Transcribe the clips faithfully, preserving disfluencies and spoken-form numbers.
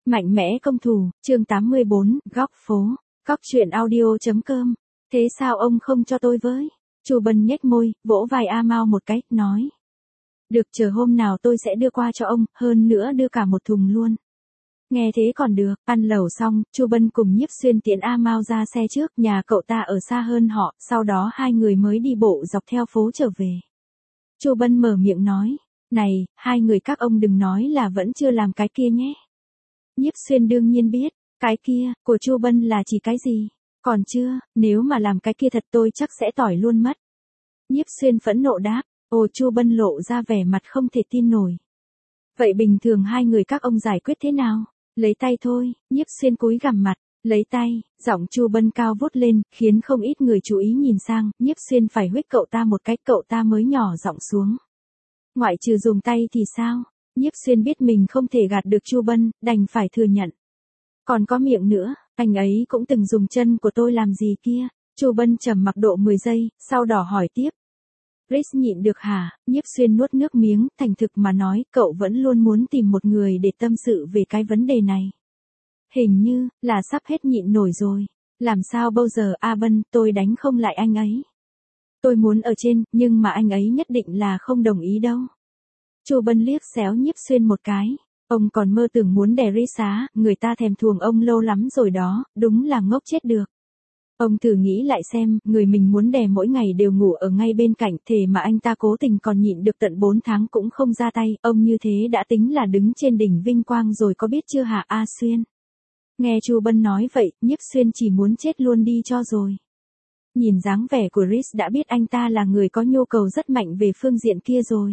Mạnh mẽ công thủ, chương tám mươi bốn, góc phố, góc chuyện audio.com. Thế sao ông không cho tôi với? Chu Bân nhếch môi, vỗ vai A Mao một cái, nói. Được, chờ hôm nào tôi sẽ đưa qua cho ông, hơn nữa đưa cả một thùng luôn. Nghe thế còn được, ăn lẩu xong, Chu Bân cùng Nhiếp Xuyên tiễn A Mao ra xe trước, nhà cậu ta ở xa hơn họ, sau đó hai người mới đi bộ dọc theo phố trở về. Chu Bân mở miệng nói, này, hai người các ông đừng nói là vẫn chưa làm cái kia nhé. Nhiếp Xuyên đương nhiên biết, cái kia, của Chu Bân là chỉ cái gì? Còn chưa, nếu mà làm cái kia thật tôi chắc sẽ tỏi luôn mất. Nhiếp Xuyên phẫn nộ đáp, ồ Chu Bân lộ ra vẻ mặt không thể tin nổi. Vậy bình thường hai người các ông giải quyết thế nào? Lấy tay thôi, Nhiếp Xuyên cúi gằm mặt, lấy tay, giọng Chu Bân cao vút lên, khiến không ít người chú ý nhìn sang, Nhiếp Xuyên phải huých cậu ta một cái, cậu ta mới nhỏ giọng xuống. Ngoại trừ dùng tay thì sao? Nhiếp Xuyên biết mình không thể gạt được Chu Bân, đành phải thừa nhận. Còn có miệng nữa, anh ấy cũng từng dùng chân của tôi làm gì kia. Chu Bân trầm mặc độ mười giây, sau đó hỏi tiếp. Chris nhịn được hả? Nhiếp Xuyên nuốt nước miếng, thành thực mà nói, cậu vẫn luôn muốn tìm một người để tâm sự về cái vấn đề này. Hình như, là sắp hết nhịn nổi rồi. Làm sao bây giờ A Bân, tôi đánh không lại anh ấy. Tôi muốn ở trên, nhưng mà anh ấy nhất định là không đồng ý đâu. Chu Bân liếc xéo Nhiếp Xuyên một cái. Ông còn mơ tưởng muốn đè Chris á, người ta thèm thuồng ông lâu lắm rồi đó, đúng là ngốc chết được. Ông thử nghĩ lại xem, người mình muốn đè mỗi ngày đều ngủ ở ngay bên cạnh, thề mà anh ta cố tình còn nhịn được tận bốn tháng cũng không ra tay, ông như thế đã tính là đứng trên đỉnh vinh quang rồi có biết chưa hả A Xuyên? Nghe Chu Bân nói vậy, Nhiếp Xuyên chỉ muốn chết luôn đi cho rồi. Nhìn dáng vẻ của Chris đã biết anh ta là người có nhu cầu rất mạnh về phương diện kia rồi.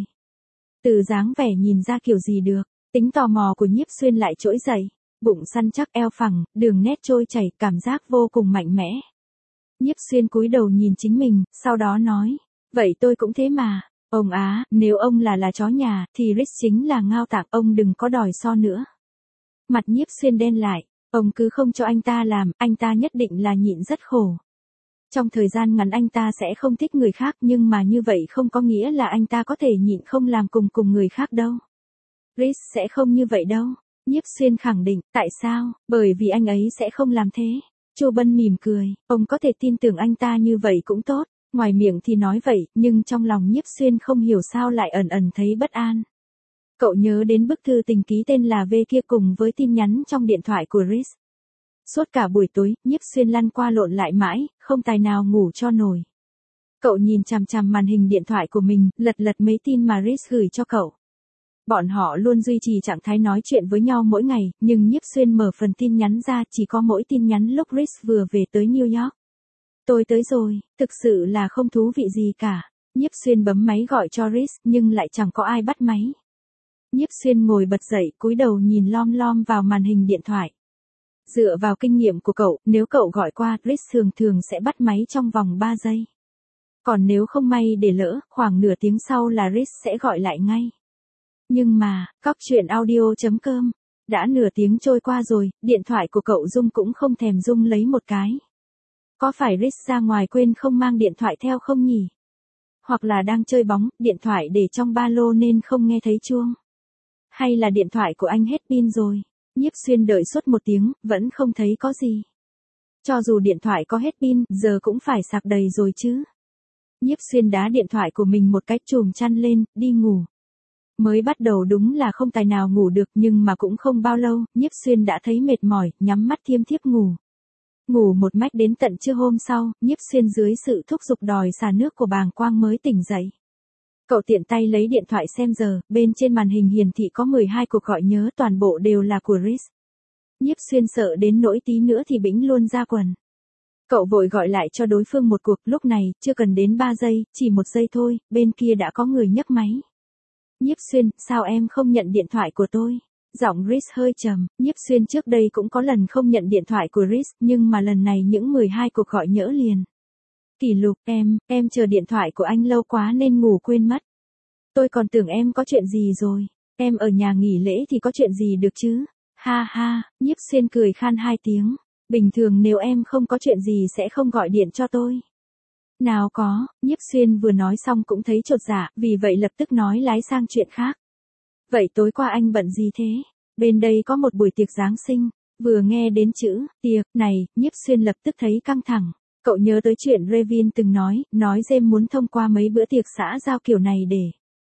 Từ dáng vẻ nhìn ra kiểu gì được, tính tò mò của Nhiếp Xuyên lại trỗi dậy, bụng săn chắc eo phẳng, đường nét trôi chảy, cảm giác vô cùng mạnh mẽ. Nhiếp Xuyên cúi đầu nhìn chính mình, sau đó nói, vậy tôi cũng thế mà, ông á, nếu ông là là chó nhà, thì Chris chính là ngao tạng, ông đừng có đòi so nữa. Mặt Nhiếp Xuyên đen lại, ông cứ không cho anh ta làm, anh ta nhất định là nhịn rất khổ. Trong thời gian ngắn anh ta sẽ không thích người khác, nhưng mà như vậy không có nghĩa là anh ta có thể nhịn không làm cùng cùng người khác đâu. Chris sẽ không như vậy đâu. Nhiếp Xuyên khẳng định, tại sao? Bởi vì anh ấy sẽ không làm thế. Chu Bân mỉm cười, ông có thể tin tưởng anh ta như vậy cũng tốt, ngoài miệng thì nói vậy, nhưng trong lòng Nhiếp Xuyên không hiểu sao lại ẩn ẩn thấy bất an. Cậu nhớ đến bức thư tình ký tên là V kia cùng với tin nhắn trong điện thoại của Chris. Suốt cả buổi tối, Nhiếp Xuyên lăn qua lộn lại mãi, không tài nào ngủ cho nổi. Cậu nhìn chằm chằm màn hình điện thoại của mình, lật lật mấy tin mà Chris gửi cho cậu. Bọn họ luôn duy trì trạng thái nói chuyện với nhau mỗi ngày, nhưng Nhiếp Xuyên mở phần tin nhắn ra chỉ có mỗi tin nhắn lúc Chris vừa về tới New York. Tôi tới rồi, thực sự là không thú vị gì cả. Nhiếp Xuyên bấm máy gọi cho Chris, nhưng lại chẳng có ai bắt máy. Nhiếp Xuyên ngồi bật dậy, cúi đầu nhìn lom lom vào màn hình điện thoại. Dựa vào kinh nghiệm của cậu, nếu cậu gọi qua, Chris thường thường sẽ bắt máy trong vòng ba giây. Còn nếu không may để lỡ, khoảng nửa tiếng sau là Chris sẽ gọi lại ngay. Nhưng mà, góc chuyện audio.com, đã nửa tiếng trôi qua rồi, điện thoại của cậu rung cũng không thèm rung lấy một cái. Có phải Chris ra ngoài quên không mang điện thoại theo không nhỉ? Hoặc là đang chơi bóng, điện thoại để trong ba lô nên không nghe thấy chuông? Hay là điện thoại của anh hết pin rồi? Nhiếp Xuyên đợi suốt một tiếng, vẫn không thấy có gì. Cho dù điện thoại có hết pin, giờ cũng phải sạc đầy rồi chứ. Nhiếp Xuyên đá điện thoại của mình một cái, chùm chăn lên, đi ngủ. Mới bắt đầu đúng là không tài nào ngủ được, nhưng mà cũng không bao lâu, Nhiếp Xuyên đã thấy mệt mỏi, nhắm mắt thiêm thiếp ngủ. Ngủ một mạch đến tận trưa hôm sau, Nhiếp Xuyên dưới sự thúc giục đòi xả nước của bàng quang mới tỉnh dậy. Cậu tiện tay lấy điện thoại xem giờ, bên trên màn hình hiển thị có mười hai cuộc gọi nhớ, toàn bộ đều là của Chris. Nhiếp Xuyên sợ đến nỗi tí nữa thì bĩnh luôn ra quần. Cậu vội gọi lại cho đối phương một cuộc, lúc này, chưa cần đến ba giây, chỉ một giây thôi, bên kia đã có người nhấc máy. Nhiếp Xuyên, sao em không nhận điện thoại của tôi? Giọng Chris hơi trầm, Nhiếp Xuyên trước đây cũng có lần không nhận điện thoại của Chris, nhưng mà lần này những mười hai cuộc gọi nhỡ liền. Kỷ lục, em, em chờ điện thoại của anh lâu quá nên ngủ quên mất. Tôi còn tưởng em có chuyện gì rồi. Em ở nhà nghỉ lễ thì có chuyện gì được chứ? Ha ha, Nhiếp Xuyên cười khan hai tiếng. Bình thường nếu em không có chuyện gì sẽ không gọi điện cho tôi. Nào có, Nhiếp Xuyên vừa nói xong cũng thấy chột dạ, vì vậy lập tức nói lái sang chuyện khác. Vậy tối qua anh bận gì thế? Bên đây có một buổi tiệc Giáng sinh. Vừa nghe đến chữ tiệc này, Nhiếp Xuyên lập tức thấy căng thẳng. Cậu nhớ tới chuyện Revin từng nói, nói James muốn thông qua mấy bữa tiệc xã giao kiểu này để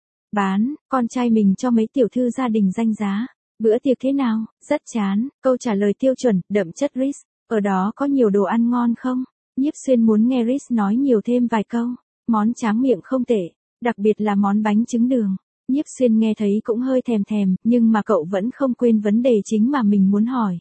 bán con trai mình cho mấy tiểu thư gia đình danh giá. Bữa tiệc thế nào? Rất chán. Câu trả lời tiêu chuẩn, đậm chất Rhys. Ở đó có nhiều đồ ăn ngon không? Nhiếp Xuyên muốn nghe Rhys nói nhiều thêm vài câu. Món tráng miệng không tệ, đặc biệt là món bánh trứng đường. Nhiếp Xuyên nghe thấy cũng hơi thèm thèm, nhưng mà cậu vẫn không quên vấn đề chính mà mình muốn hỏi.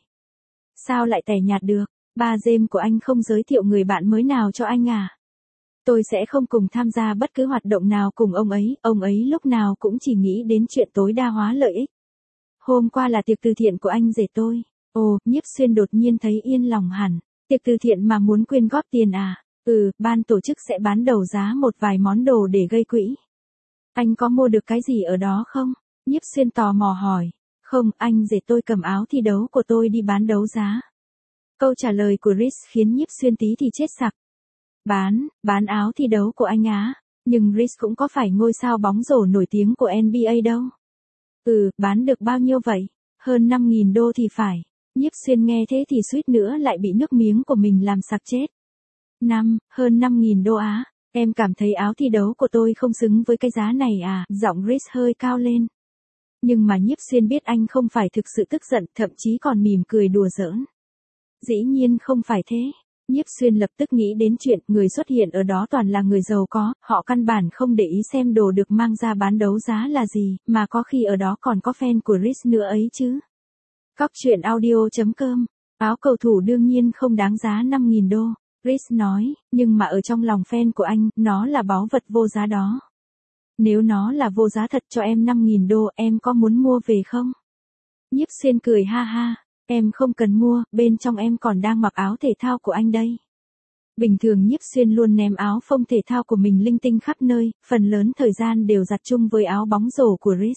Sao lại tẻ nhạt được? Ba James của anh không giới thiệu người bạn mới nào cho anh à? Tôi sẽ không cùng tham gia bất cứ hoạt động nào cùng ông ấy, ông ấy lúc nào cũng chỉ nghĩ đến chuyện tối đa hóa lợi ích. Hôm qua là tiệc từ thiện của anh rể tôi. Ồ, Nhiếp Xuyên đột nhiên thấy yên lòng hẳn. Tiệc từ thiện mà muốn quyên góp tiền à? Ừ, ban tổ chức sẽ bán đấu giá một vài món đồ để gây quỹ. Anh có mua được cái gì ở đó không? Nhiếp Xuyên tò mò hỏi. Không, anh rể tôi cầm áo thi đấu của tôi đi bán đấu giá. Câu trả lời của Rhys khiến Nhiếp Xuyên tí thì chết sặc. Bán, bán áo thi đấu của anh á? Nhưng Rhys cũng có phải ngôi sao bóng rổ nổi tiếng của en bi ây đâu. Ừ, bán được bao nhiêu vậy? Hơn năm nghìn đô thì phải. Nhiếp Xuyên nghe thế thì suýt nữa lại bị nước miếng của mình làm sặc chết. Năm, hơn năm nghìn đô á? Em cảm thấy áo thi đấu của tôi không xứng với cái giá này à? Giọng Rhys hơi cao lên. Nhưng mà Nhiếp Xuyên biết anh không phải thực sự tức giận, thậm chí còn mỉm cười đùa giỡn. Dĩ nhiên không phải thế. Nhiếp Xuyên lập tức nghĩ đến chuyện người xuất hiện ở đó toàn là người giàu có, họ căn bản không để ý xem đồ được mang ra bán đấu giá là gì, mà có khi ở đó còn có fan của Rhys nữa ấy chứ. Cóc truyện audio chấm com. Áo cầu thủ đương nhiên không đáng giá năm nghìn đô, Rhys nói, nhưng mà ở trong lòng fan của anh, nó là báu vật vô giá đó. Nếu nó là vô giá thật cho em năm nghìn đô, em có muốn mua về không? Nhiếp Xuyên cười ha ha. Em không cần mua, bên trong em còn đang mặc áo thể thao của anh đây. Bình thường Nhiếp Xuyên luôn ném áo phông thể thao của mình linh tinh khắp nơi, phần lớn thời gian đều giặt chung với áo bóng rổ của Rhys.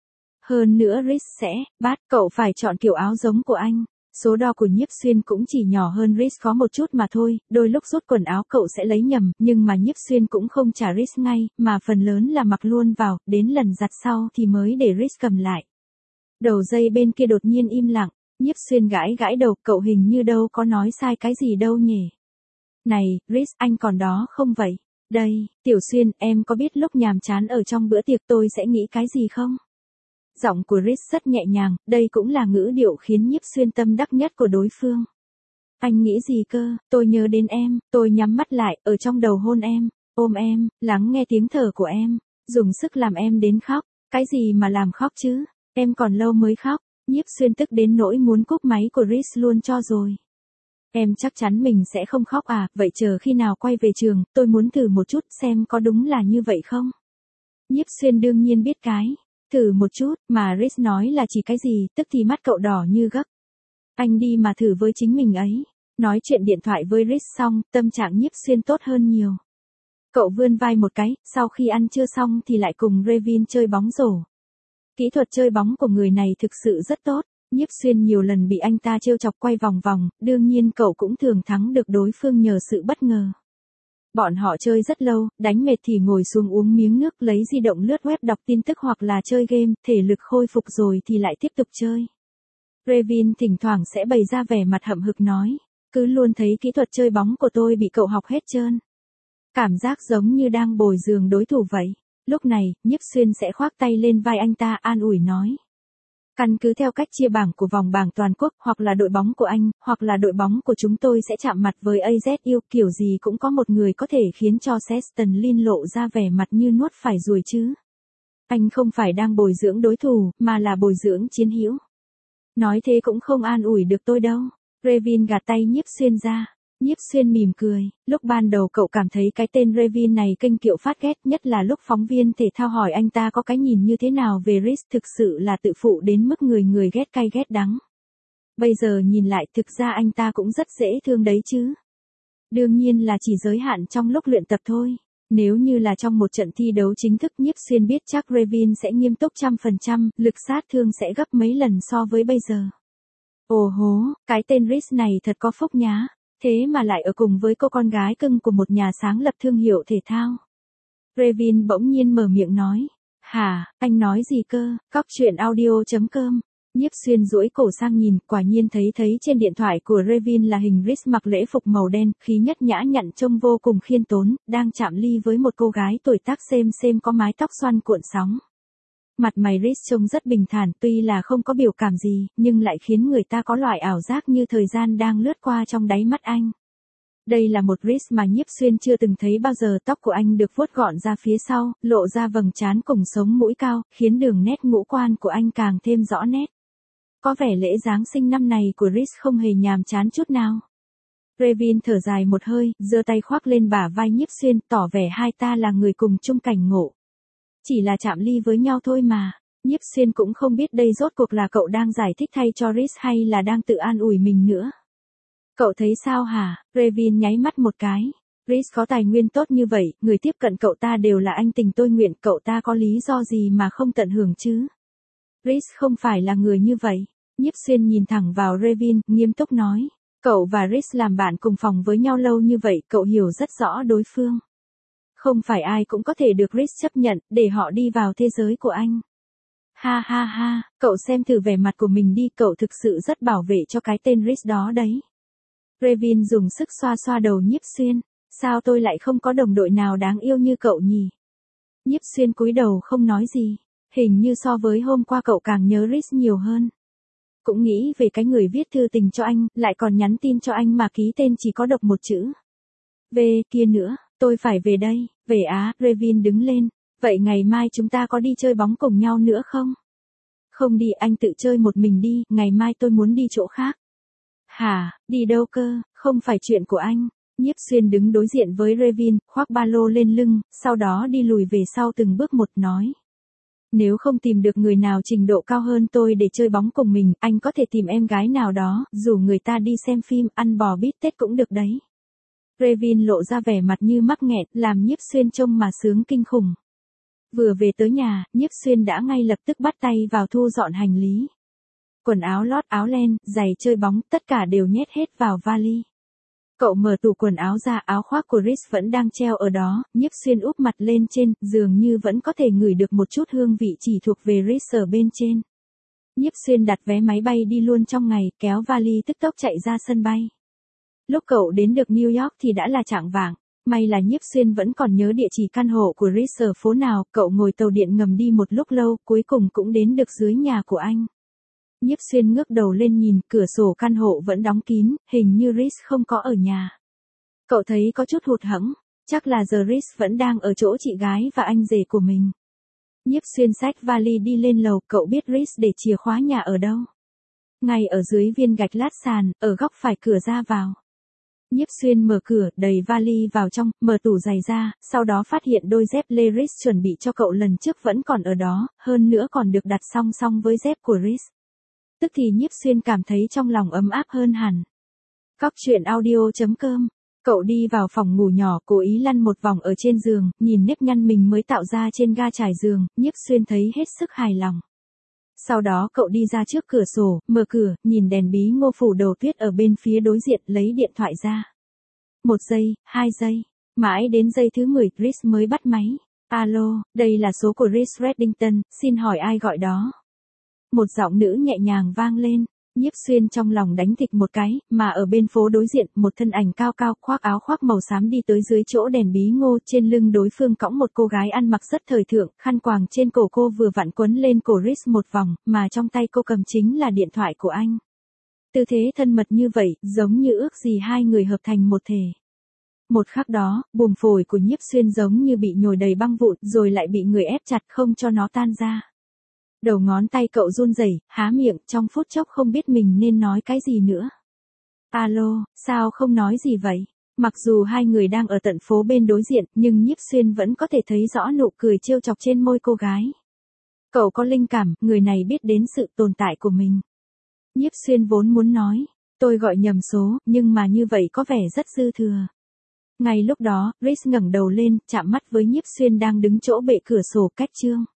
Hơn nữa Rhys sẽ, bắt cậu phải chọn kiểu áo giống của anh. Số đo của Nhiếp Xuyên cũng chỉ nhỏ hơn Rhys có một chút mà thôi, đôi lúc rút quần áo cậu sẽ lấy nhầm, nhưng mà Nhiếp Xuyên cũng không trả Rhys ngay, mà phần lớn là mặc luôn vào, đến lần giặt sau thì mới để Rhys cầm lại. Đầu dây bên kia đột nhiên im lặng. Nhiếp Xuyên gãi gãi đầu, cậu hình như đâu có nói sai cái gì đâu nhỉ. Này, Rhys, anh còn đó không vậy? Đây, Tiểu Xuyên, em có biết lúc nhàm chán ở trong bữa tiệc tôi sẽ nghĩ cái gì không? Giọng của Rhys rất nhẹ nhàng, đây cũng là ngữ điệu khiến Nhiếp Xuyên tâm đắc nhất của đối phương. Anh nghĩ gì cơ? Tôi nhớ đến em, tôi nhắm mắt lại, ở trong đầu hôn em, ôm em, lắng nghe tiếng thở của em, dùng sức làm em đến khóc. Cái gì mà làm khóc chứ? Em còn lâu mới khóc. Nhiếp Xuyên tức đến nỗi muốn cúp máy của Rhys luôn cho rồi. Em chắc chắn mình sẽ không khóc à, vậy chờ khi nào quay về trường, tôi muốn thử một chút xem có đúng là như vậy không? Nhiếp Xuyên đương nhiên biết cái, thử một chút, mà Rhys nói là chỉ cái gì, tức thì mắt cậu đỏ như gấc. Anh đi mà thử với chính mình ấy. Nói chuyện điện thoại với Rhys xong, tâm trạng Nhiếp Xuyên tốt hơn nhiều. Cậu vươn vai một cái, sau khi ăn trưa xong thì lại cùng Revin chơi bóng rổ. Kỹ thuật chơi bóng của người này thực sự rất tốt, Nhiếp Xuyên nhiều lần bị anh ta trêu chọc quay vòng vòng, đương nhiên cậu cũng thường thắng được đối phương nhờ sự bất ngờ. Bọn họ chơi rất lâu, đánh mệt thì ngồi xuống uống miếng nước, lấy di động lướt web đọc tin tức hoặc là chơi game, thể lực khôi phục rồi thì lại tiếp tục chơi. Revin thỉnh thoảng sẽ bày ra vẻ mặt hậm hực nói, cứ luôn thấy kỹ thuật chơi bóng của tôi bị cậu học hết trơn. Cảm giác giống như đang bồi dưỡng đối thủ vậy. Lúc này, Nhiếp Xuyên sẽ khoác tay lên vai anh ta an ủi nói. Căn cứ theo cách chia bảng của vòng bảng toàn quốc, hoặc là đội bóng của anh, hoặc là đội bóng của chúng tôi sẽ chạm mặt với a zét u, kiểu gì cũng có một người có thể khiến cho Sexton Lin lộ ra vẻ mặt như nuốt phải ruồi chứ. Anh không phải đang bồi dưỡng đối thủ, mà là bồi dưỡng chiến hữu. Nói thế cũng không an ủi được tôi đâu. Revin gạt tay Nhiếp Xuyên ra. Nhiếp Xuyên mỉm cười, lúc ban đầu cậu cảm thấy cái tên Revin này kênh kiệu phát ghét, nhất là lúc phóng viên thể thao hỏi anh ta có cái nhìn như thế nào về Rhys, thực sự là tự phụ đến mức người người ghét cay ghét đắng. Bây giờ nhìn lại thực ra anh ta cũng rất dễ thương đấy chứ. Đương nhiên là chỉ giới hạn trong lúc luyện tập thôi. Nếu như là trong một trận thi đấu chính thức, Nhiếp Xuyên biết chắc Revin sẽ nghiêm túc trăm phần trăm, lực sát thương sẽ gấp mấy lần so với bây giờ. Ồ hố, cái tên Rhys này thật có phúc nhá. Thế mà lại ở cùng với cô con gái cưng của một nhà sáng lập thương hiệu thể thao. Revin bỗng nhiên mở miệng nói. Hả, anh nói gì cơ? Cóc truyện audio chấm com Nhiếp Xuyên duỗi cổ sang nhìn, quả nhiên thấy thấy trên điện thoại của Revin là hình Rhys mặc lễ phục màu đen, khí nhất nhã nhặn trông vô cùng khiêm tốn, đang chạm ly với một cô gái tuổi tác xem xem có mái tóc xoăn cuộn sóng. Mặt mày Rhys trông rất bình thản, tuy là không có biểu cảm gì, nhưng lại khiến người ta có loại ảo giác như thời gian đang lướt qua trong đáy mắt anh. Đây là một Rhys mà Nhiếp Xuyên chưa từng thấy bao giờ, tóc của anh được vuốt gọn ra phía sau, lộ ra vầng trán cùng sống mũi cao, khiến đường nét ngũ quan của anh càng thêm rõ nét. Có vẻ lễ Giáng sinh năm này của Rhys không hề nhàm chán chút nào. Revin thở dài một hơi, giơ tay khoác lên bả vai Nhiếp Xuyên, tỏ vẻ hai ta là người cùng chung cảnh ngộ. Chỉ là chạm ly với nhau thôi mà. Nhiếp Xuyên cũng không biết đây rốt cuộc là cậu đang giải thích thay cho Rhys hay là đang tự an ủi mình nữa. Cậu thấy sao hả? Revin nháy mắt một cái. Rhys có tài nguyên tốt như vậy, người tiếp cận cậu ta đều là anh tình tôi nguyện, cậu ta có lý do gì mà không tận hưởng chứ? Rhys không phải là người như vậy. Nhiếp Xuyên nhìn thẳng vào Revin, nghiêm túc nói. Cậu và Rhys làm bạn cùng phòng với nhau lâu như vậy, cậu hiểu rất rõ đối phương. Không phải ai cũng có thể được Rhys chấp nhận, để họ đi vào thế giới của anh. Ha ha ha, cậu xem thử vẻ mặt của mình đi, cậu thực sự rất bảo vệ cho cái tên Rhys đó đấy. Revin dùng sức xoa xoa đầu Nhiếp Xuyên. Sao tôi lại không có đồng đội nào đáng yêu như cậu nhỉ? Nhiếp Xuyên cúi đầu không nói gì. Hình như so với hôm qua cậu càng nhớ Rhys nhiều hơn. Cũng nghĩ về cái người viết thư tình cho anh, lại còn nhắn tin cho anh mà ký tên chỉ có độc một chữ. Về kia nữa, tôi phải về đây. Về á, Revin đứng lên. Vậy ngày mai chúng ta có đi chơi bóng cùng nhau nữa không? Không đi, anh tự chơi một mình đi, ngày mai tôi muốn đi chỗ khác. Hả, đi đâu cơ, không phải chuyện của anh. Nhiếp Xuyên đứng đối diện với Revin, khoác ba lô lên lưng, sau đó đi lùi về sau từng bước một nói. Nếu không tìm được người nào trình độ cao hơn tôi để chơi bóng cùng mình, anh có thể tìm em gái nào đó, rủ người ta đi xem phim, ăn bò bít tết cũng được đấy. Revin lộ ra vẻ mặt như mắc nghẹn, làm Nhiếp Xuyên trông mà sướng kinh khủng. Vừa về tới nhà, Nhiếp Xuyên đã ngay lập tức bắt tay vào thu dọn hành lý. Quần áo lót, áo len, giày chơi bóng, tất cả đều nhét hết vào vali. Cậu mở tủ quần áo ra, áo khoác của Rhys vẫn đang treo ở đó, Nhiếp Xuyên úp mặt lên trên, dường như vẫn có thể ngửi được một chút hương vị chỉ thuộc về Rhys ở bên trên. Nhiếp Xuyên đặt vé máy bay đi luôn trong ngày, kéo vali tức tốc chạy ra sân bay. Lúc cậu đến được New York thì đã là chạng vạng, may là Nhiếp Xuyên vẫn còn nhớ địa chỉ căn hộ của Rhys ở phố nào, cậu ngồi tàu điện ngầm đi một lúc lâu, cuối cùng cũng đến được dưới nhà của anh. Nhiếp Xuyên ngước đầu lên nhìn, cửa sổ căn hộ vẫn đóng kín, hình như Rhys không có ở nhà. Cậu thấy có chút hụt hẫng, chắc là giờ Rhys vẫn đang ở chỗ chị gái và anh rể của mình. Nhiếp Xuyên xách vali đi lên lầu, cậu biết Rhys để chìa khóa nhà ở đâu. Ngay ở dưới viên gạch lát sàn, ở góc phải cửa ra vào. Nhiếp Xuyên mở cửa, đẩy vali vào trong, mở tủ giày ra, sau đó phát hiện đôi dép lê Rhys chuẩn bị cho cậu lần trước vẫn còn ở đó, hơn nữa còn được đặt song song với dép của Rhys. Tức thì Nhiếp Xuyên cảm thấy trong lòng ấm áp hơn hẳn. Cóc truyện audio chấm com. Cậu đi vào phòng ngủ nhỏ, cố ý lăn một vòng ở trên giường, nhìn nếp nhăn mình mới tạo ra trên ga trải giường, Nhiếp Xuyên thấy hết sức hài lòng. Sau đó cậu đi ra trước cửa sổ, mở cửa, nhìn đèn bí ngô phủ đầu tuyết ở bên phía đối diện, lấy điện thoại ra. Một giây, hai giây, mãi đến giây thứ mười, Rhys mới bắt máy. Alo, đây là số của Rhys Reddington, xin hỏi ai gọi đó? Một giọng nữ nhẹ nhàng vang lên, Nhiếp Xuyên trong lòng đánh thịch một cái, mà ở bên phố đối diện, một thân ảnh cao cao khoác áo khoác màu xám đi tới dưới chỗ đèn bí ngô, trên lưng đối phương cõng một cô gái ăn mặc rất thời thượng, khăn quàng trên cổ cô vừa vặn quấn lên cổ Rhys một vòng, mà trong tay cô cầm chính là điện thoại của anh. Tư thế thân mật như vậy, giống như ước gì hai người hợp thành một thể. Một khắc đó, buồng phổi của Nhiếp Xuyên giống như bị nhồi đầy băng vụn, rồi lại bị người ép chặt không cho nó tan ra. Đầu ngón tay cậu run rẩy, há miệng, trong phút chốc không biết mình nên nói cái gì nữa. Alo, sao không nói gì vậy? Mặc dù hai người đang ở tận phố bên đối diện, nhưng Nhiếp Xuyên vẫn có thể thấy rõ nụ cười trêu chọc trên môi cô gái. Cậu có linh cảm, người này biết đến sự tồn tại của mình. Nhiếp Xuyên vốn muốn nói, tôi gọi nhầm số, nhưng mà như vậy có vẻ rất dư thừa. Ngay lúc đó, Rhys ngẩng đầu lên, chạm mắt với Nhiếp Xuyên đang đứng chỗ bệ cửa sổ cách chương.